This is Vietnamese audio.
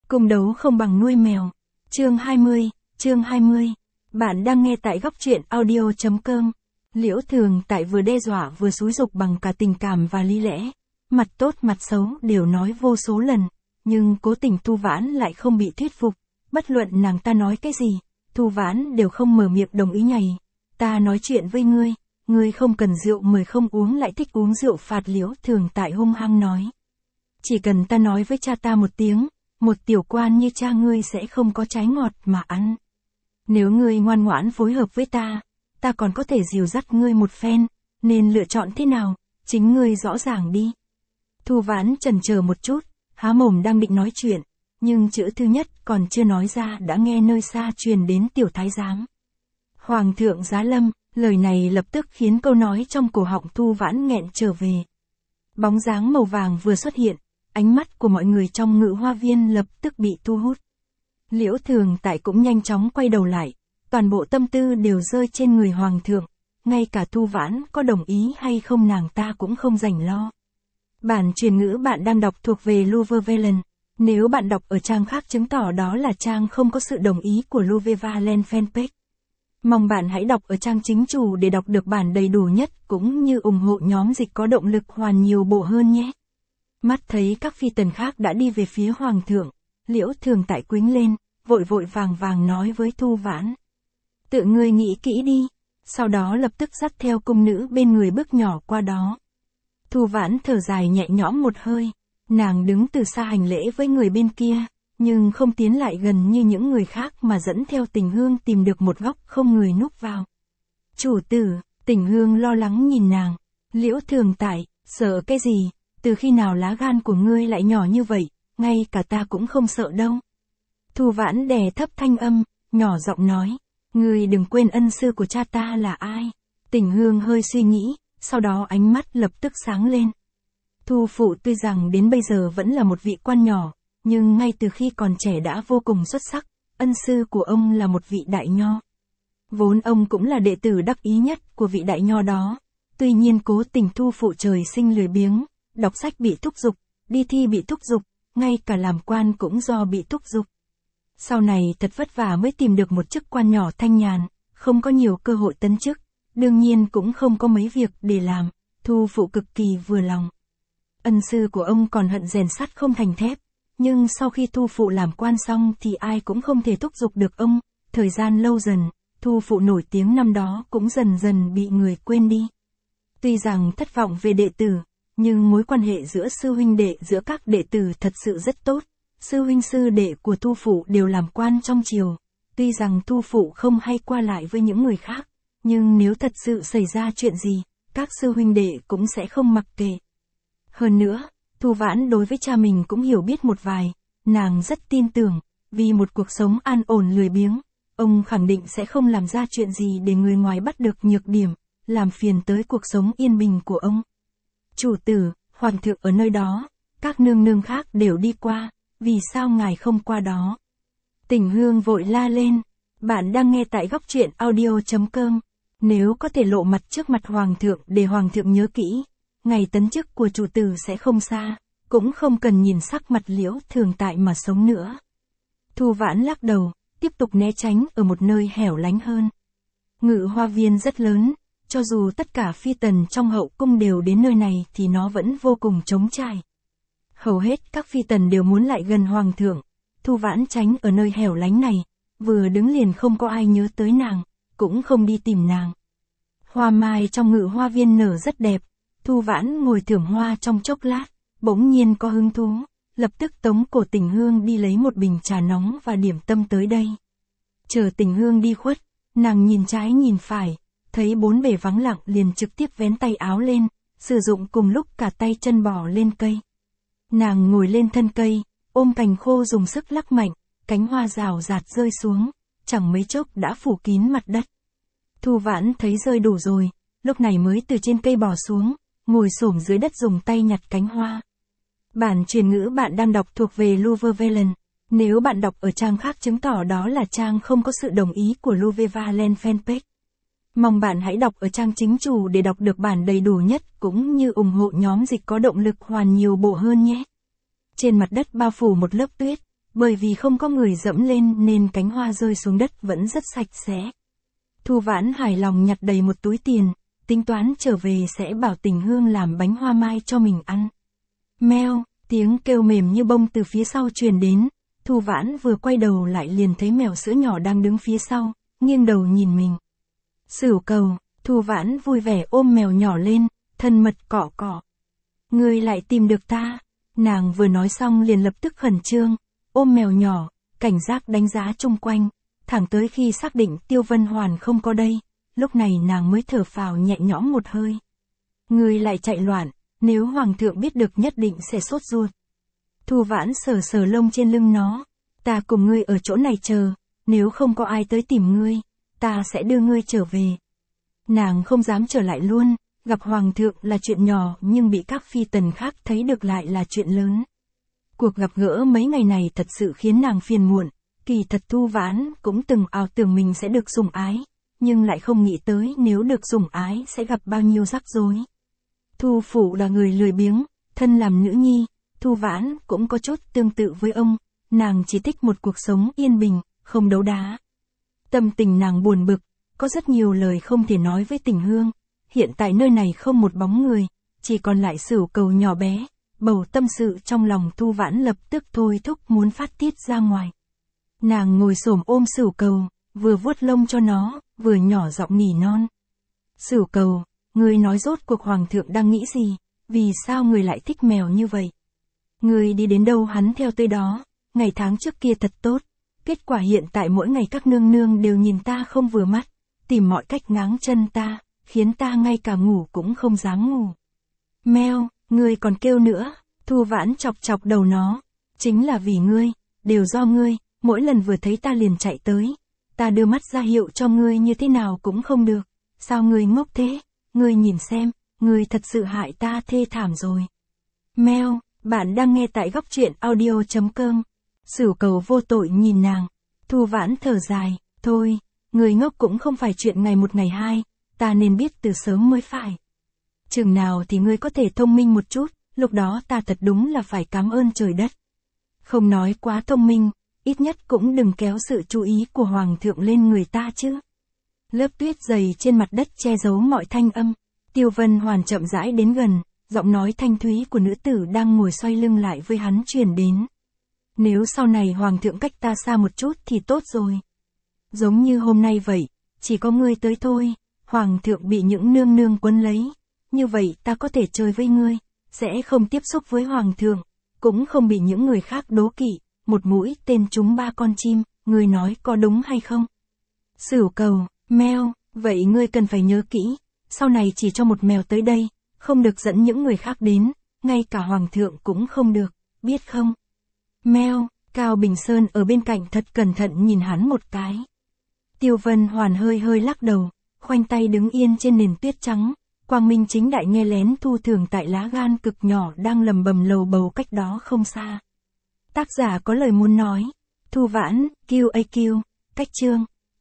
Cung đấu không bằng nuôi mèo. Chương 20. Bạn đang nghe tại góc truyện audio.com. Liễu Thường Tại vừa đe dọa vừa xúi giục bằng cả tình cảm và lý lẽ. Mặt tốt mặt xấu đều nói vô số lần. Nhưng cố tình Thu Vãn lại không bị thuyết phục. Bất luận nàng ta nói cái gì, Thu Vãn đều không mở miệng đồng ý nhảy. Ta nói chuyện với ngươi không cần rượu mời không uống lại thích uống rượu phạt. Liễu Thường Tại hung hăng nói. Chỉ cần ta nói với cha ta một tiếng, một tiểu quan như cha ngươi sẽ không có trái ngọt mà ăn. Nếu ngươi ngoan ngoãn phối hợp với ta còn có thể dìu dắt ngươi một phen, nên lựa chọn thế nào, chính ngươi rõ ràng đi. Thu Vãn chần chờ một chút, há mồm đang định nói chuyện, nhưng chữ thứ nhất còn chưa nói ra đã nghe nơi xa truyền đến tiểu thái giám. Hoàng thượng giá lâm, lời này lập tức khiến câu nói trong cổ họng Thu Vãn nghẹn trở về. Bóng dáng màu vàng vừa xuất hiện, ánh mắt của mọi người trong Ngự Hoa Viên lập tức bị thu hút. Liễu Thường Tại cũng nhanh chóng quay đầu lại, toàn bộ tâm tư đều rơi trên người hoàng thượng, ngay cả Thu Vãn có đồng ý hay không nàng ta cũng không rảnh lo. Bản truyền ngữ bạn đang đọc thuộc về Louvre Valen. Nếu bạn đọc ở trang khác chứng tỏ đó là trang không có sự đồng ý của Louvre Valen fanpage. Mong bạn hãy đọc ở trang chính chủ để đọc được bản đầy đủ nhất cũng như ủng hộ nhóm dịch có động lực hoàn nhiều bộ hơn nhé. Mắt thấy các phi tần khác đã đi về phía hoàng thượng, Liễu Thường Tại quĩnh lên, vội vàng nói với Thu Vãn. Tự ngươi nghĩ kỹ đi, sau đó lập tức dắt theo cung nữ bên người bước nhỏ qua đó. Thu Vãn thở dài nhẹ nhõm một hơi, nàng đứng từ xa hành lễ với người bên kia, nhưng không tiến lại gần như những người khác mà dẫn theo Tình Hương tìm được một góc không người núp vào. Chủ tử, Tình Hương lo lắng nhìn nàng. Liễu Thường Tại, sợ cái gì? Từ khi nào lá gan của ngươi lại nhỏ như vậy, ngay cả ta cũng không sợ đâu. Thu Vãn đè thấp thanh âm, nhỏ giọng nói, ngươi đừng quên ân sư của cha ta là ai. Tình Hương hơi suy nghĩ, sau đó ánh mắt lập tức sáng lên. Thu phụ tuy rằng đến bây giờ vẫn là một vị quan nhỏ, nhưng ngay từ khi còn trẻ đã vô cùng xuất sắc, ân sư của ông là một vị đại nho. Vốn ông cũng là đệ tử đắc ý nhất của vị đại nho đó, tuy nhiên cố tình Thu phụ trời sinh lười biếng. Đọc sách bị thúc giục, đi thi bị thúc giục, ngay cả làm quan cũng do bị thúc giục. Sau này thật vất vả mới tìm được một chức quan nhỏ thanh nhàn, không có nhiều cơ hội tấn chức, đương nhiên cũng không có mấy việc để làm, Thu phụ cực kỳ vừa lòng. Ân sư của ông còn hận rèn sắt không thành thép, nhưng sau khi Thu phụ làm quan xong thì ai cũng không thể thúc giục được ông, thời gian lâu dần, Thu phụ nổi tiếng năm đó cũng dần dần bị người quên đi. Tuy rằng thất vọng về đệ tử, nhưng mối quan hệ giữa sư huynh đệ giữa các đệ tử thật sự rất tốt. Sư huynh sư đệ của Thu phụ đều làm quan trong triều. Tuy rằng Thu phụ không hay qua lại với những người khác, nhưng nếu thật sự xảy ra chuyện gì, các sư huynh đệ cũng sẽ không mặc kệ. Hơn nữa, Thu Vãn đối với cha mình cũng hiểu biết một vài, nàng rất tin tưởng, vì một cuộc sống an ổn lười biếng, ông khẳng định sẽ không làm ra chuyện gì để người ngoài bắt được nhược điểm, làm phiền tới cuộc sống yên bình của ông. Chủ tử, hoàng thượng ở nơi đó, các nương nương khác đều đi qua, vì sao ngài không qua đó? Tình Hương vội la lên. Bạn đang nghe tại góc truyện audio.com. Nếu có thể lộ mặt trước mặt hoàng thượng để hoàng thượng nhớ kỹ, ngày tấn chức của chủ tử sẽ không xa, cũng không cần nhìn sắc mặt Liễu Thường Tại mà sống nữa. Thu Vãn lắc đầu, tiếp tục né tránh ở một nơi hẻo lánh hơn. Ngự Hoa Viên rất lớn. Cho dù tất cả phi tần trong hậu cung đều đến nơi này thì nó vẫn vô cùng trống trải. Hầu hết các phi tần đều muốn lại gần hoàng thượng. Thu Vãn tránh ở nơi hẻo lánh này, vừa đứng liền không có ai nhớ tới nàng, cũng không đi tìm nàng. Hoa mai trong Ngự Hoa Viên nở rất đẹp, Thu Vãn ngồi thưởng hoa trong chốc lát, bỗng nhiên có hứng thú, lập tức tống cổ Tình Hương đi lấy một bình trà nóng và điểm tâm tới đây. Chờ Tình Hương đi khuất, nàng nhìn trái nhìn phải. Thấy bốn bề vắng lặng liền trực tiếp vén tay áo lên, sử dụng cùng lúc cả tay chân bò lên cây. Nàng ngồi lên thân cây, ôm cành khô dùng sức lắc mạnh, cánh hoa rào rạt rơi xuống, chẳng mấy chốc đã phủ kín mặt đất. Thu Vãn thấy rơi đủ rồi, lúc này mới từ trên cây bò xuống, ngồi xổm dưới đất dùng tay nhặt cánh hoa. Bản truyền ngữ bạn đang đọc thuộc về Louvre Valen. Nếu bạn đọc ở trang khác chứng tỏ đó là trang không có sự đồng ý của Louvre Valen fanpage. Mong bạn hãy đọc ở trang chính chủ để đọc được bản đầy đủ nhất cũng như ủng hộ nhóm dịch có động lực hoàn nhiều bộ hơn nhé. Trên mặt đất bao phủ một lớp tuyết, bởi vì không có người dẫm lên nên cánh hoa rơi xuống đất vẫn rất sạch sẽ. Thu Vãn hài lòng nhặt đầy một túi tiền, tính toán trở về sẽ bảo Tình Hương làm bánh hoa mai cho mình ăn. Meo, tiếng kêu mềm như bông từ phía sau truyền đến, Thu Vãn vừa quay đầu lại liền thấy mèo sữa nhỏ đang đứng phía sau, nghiêng đầu nhìn mình. Sửu Cầu, Thu Vãn vui vẻ ôm mèo nhỏ lên, thân mật cọ cọ. Ngươi lại tìm được ta. Nàng vừa nói xong liền lập tức khẩn trương, ôm mèo nhỏ, cảnh giác đánh giá chung quanh, thẳng tới khi xác định Tiêu Vân Hoàn không có đây, lúc này nàng mới thở phào nhẹ nhõm một hơi. Ngươi lại chạy loạn, nếu Hoàng thượng biết được nhất định sẽ sốt ruột. Thu Vãn sờ sờ lông trên lưng nó, ta cùng ngươi ở chỗ này chờ, nếu không có ai tới tìm ngươi, ta sẽ đưa ngươi trở về. Nàng không dám trở lại luôn, gặp Hoàng thượng là chuyện nhỏ nhưng bị các phi tần khác thấy được lại là chuyện lớn. Cuộc gặp gỡ mấy ngày này thật sự khiến nàng phiền muộn, kỳ thật Thu Vãn cũng từng ảo tưởng mình sẽ được sủng ái, nhưng lại không nghĩ tới nếu được sủng ái sẽ gặp bao nhiêu rắc rối. Thu Phụ là người lười biếng, thân làm nữ nhi, Thu Vãn cũng có chút tương tự với ông, nàng chỉ thích một cuộc sống yên bình, không đấu đá. Tâm tình nàng buồn bực, có rất nhiều lời không thể nói với Tình Hương, hiện tại nơi này không một bóng người, chỉ còn lại Sửu Cầu nhỏ bé, bầu tâm sự trong lòng Thu Vãn lập tức thôi thúc muốn phát tiết ra ngoài. Nàng ngồi xổm ôm Sửu Cầu, vừa vuốt lông cho nó, vừa nhỏ giọng nỉ non. Sửu Cầu, ngươi nói rốt cuộc Hoàng thượng đang nghĩ gì, vì sao ngươi lại thích mèo như vậy? Ngươi đi đến đâu hắn theo tới đó, ngày tháng trước kia thật tốt, kết quả hiện tại mỗi ngày các nương nương đều nhìn ta không vừa mắt, tìm mọi cách ngáng chân ta, khiến ta ngay cả ngủ cũng không dám ngủ. Meo, ngươi còn kêu nữa, Thu Vãn chọc chọc đầu nó, chính là vì ngươi, đều do ngươi, mỗi lần vừa thấy ta liền chạy tới, ta đưa mắt ra hiệu cho ngươi như thế nào cũng không được, sao ngươi ngốc thế, ngươi nhìn xem, ngươi thật sự hại ta thê thảm rồi. Meo, bạn đang nghe tại góc truyện audio.com. Sửu Cầu vô tội nhìn nàng, Thu Vãn thở dài, thôi, người ngốc cũng không phải chuyện ngày một ngày hai, ta nên biết từ sớm mới phải. Chừng nào thì ngươi có thể thông minh một chút, lúc đó ta thật đúng là phải cảm ơn trời đất. Không nói quá thông minh, ít nhất cũng đừng kéo sự chú ý của Hoàng thượng lên người ta chứ. Lớp tuyết dày trên mặt đất che giấu mọi thanh âm, Tiêu Vân Hoàn chậm rãi đến gần, giọng nói thanh thúy của nữ tử đang ngồi xoay lưng lại với hắn truyền đến. Nếu sau này Hoàng thượng cách ta xa một chút thì tốt rồi. Giống như hôm nay vậy, chỉ có ngươi tới thôi, Hoàng thượng bị những nương nương quấn lấy, như vậy ta có thể chơi với ngươi, sẽ không tiếp xúc với Hoàng thượng, cũng không bị những người khác đố kỵ, một mũi tên trúng ba con chim, ngươi nói có đúng hay không? Sửu Cầu, Meo, vậy ngươi cần phải nhớ kỹ, sau này chỉ cho một mèo tới đây, không được dẫn những người khác đến, ngay cả Hoàng thượng cũng không được, biết không? Meo, Cao Bình Sơn ở bên cạnh thật cẩn thận nhìn hắn một cái. Tiêu Vân Hoàn hơi hơi lắc đầu, khoanh tay đứng yên trên nền tuyết trắng, quang minh chính đại nghe lén Thu Thường tại lá gan cực nhỏ đang lầm bầm lầu bầu cách đó không xa. Tác giả có lời muốn nói, Thu Vãn, QAQ, cách chương.